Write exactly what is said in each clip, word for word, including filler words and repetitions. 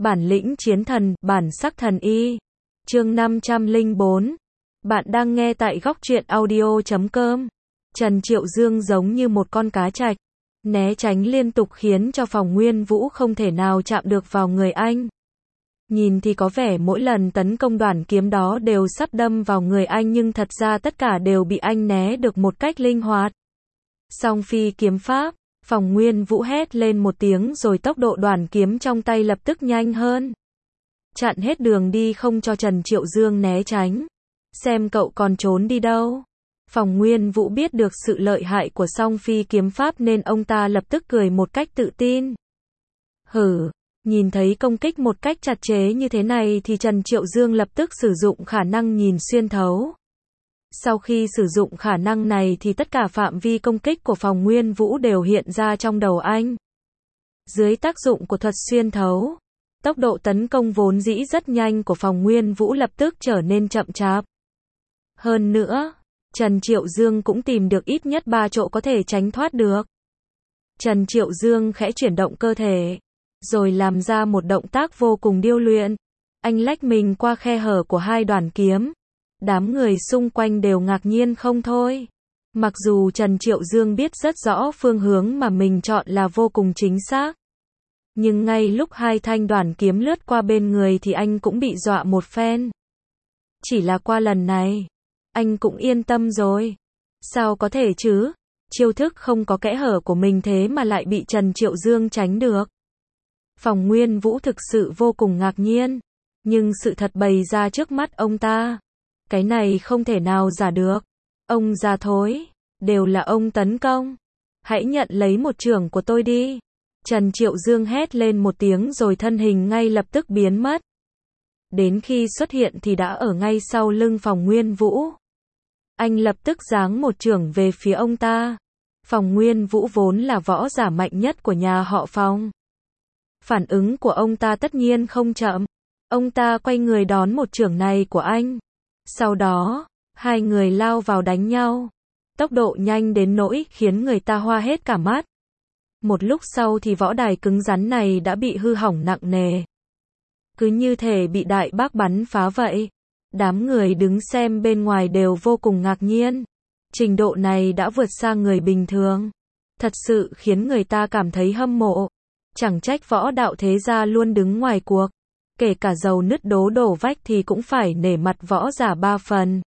Bản lĩnh chiến thần, bản sắc thần y. Chương năm trăm lẻ bốn. Bạn đang nghe tại góc truyện audio chấm com. Trần Triệu Dương giống như một con cá trạch, né tránh liên tục khiến cho Phòng Nguyên Vũ không thể nào chạm được vào người anh. Nhìn thì có vẻ mỗi lần tấn công đoàn kiếm đó đều sắp đâm vào người anh, nhưng thật ra tất cả đều bị anh né được một cách linh hoạt. Song phi kiếm pháp, Phòng Nguyên Vũ hét lên một tiếng rồi tốc độ đoàn kiếm trong tay lập tức nhanh hơn, chặn hết đường đi không cho Trần Triệu Dương né tránh. Xem cậu còn trốn đi đâu. Phòng Nguyên Vũ biết được sự lợi hại của song phi kiếm pháp nên ông ta lập tức cười một cách tự tin. Hử, nhìn thấy công kích một cách chặt chẽ như thế này thì Trần Triệu Dương lập tức sử dụng khả năng nhìn xuyên thấu. Sau khi sử dụng khả năng này thì tất cả phạm vi công kích của Phòng Nguyên Vũ đều hiện ra trong đầu anh. Dưới tác dụng của thuật xuyên thấu, tốc độ tấn công vốn dĩ rất nhanh của Phòng Nguyên Vũ lập tức trở nên chậm chạp. Hơn nữa, Trần Triệu Dương cũng tìm được ít nhất ba chỗ có thể tránh thoát được. Trần Triệu Dương khẽ chuyển động cơ thể, rồi làm ra một động tác vô cùng điêu luyện. Anh lách mình qua khe hở của hai đoàn kiếm. Đám người xung quanh đều ngạc nhiên không thôi. Mặc dù Trần Triệu Dương biết rất rõ phương hướng mà mình chọn là vô cùng chính xác, nhưng ngay lúc hai thanh đoàn kiếm lướt qua bên người thì anh cũng bị dọa một phen. Chỉ là qua lần này, anh cũng yên tâm rồi. Sao có thể chứ? Chiêu thức không có kẽ hở của mình thế mà lại bị Trần Triệu Dương tránh được. Phòng Nguyên Vũ thực sự vô cùng ngạc nhiên, nhưng sự thật bày ra trước mắt ông ta. Cái này không thể nào giả được. Ông già thối, đều là ông tấn công. Hãy nhận lấy một chưởng của tôi đi. Trần Triệu Dương hét lên một tiếng rồi thân hình ngay lập tức biến mất. Đến khi xuất hiện thì đã ở ngay sau lưng Phòng Nguyên Vũ. Anh lập tức giáng một chưởng về phía ông ta. Phòng Nguyên Vũ vốn là võ giả mạnh nhất của nhà họ Phòng. Phản ứng của ông ta tất nhiên không chậm. Ông ta quay người đón một chưởng này của anh. Sau đó, hai người lao vào đánh nhau. Tốc độ nhanh đến nỗi khiến người ta hoa hết cả mắt. Một lúc sau thì võ đài cứng rắn này đã bị hư hỏng nặng nề. Cứ như thể bị đại bác bắn phá vậy. Đám người đứng xem bên ngoài đều vô cùng ngạc nhiên. Trình độ này đã vượt xa người bình thường. Thật sự khiến người ta cảm thấy hâm mộ. Chẳng trách võ đạo thế gia luôn đứng ngoài cuộc. Kể cả dầu nứt đố đổ vách thì cũng phải nể mặt võ giả ba phần.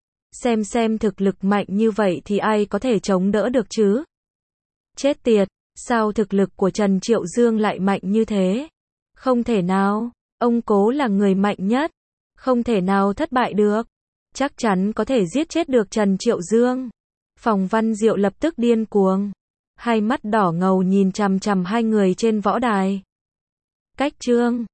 Xem xem thực lực mạnh như vậy thì ai có thể chống đỡ được chứ? Chết tiệt, sao thực lực của Trần Triệu Dương lại mạnh như thế? Không thể nào, ông cố là người mạnh nhất. Không thể nào thất bại được. Chắc chắn có thể giết chết được Trần Triệu Dương. Phòng Văn Diệu lập tức điên cuồng. Hai mắt đỏ ngầu nhìn chằm chằm hai người trên võ đài. Cách chương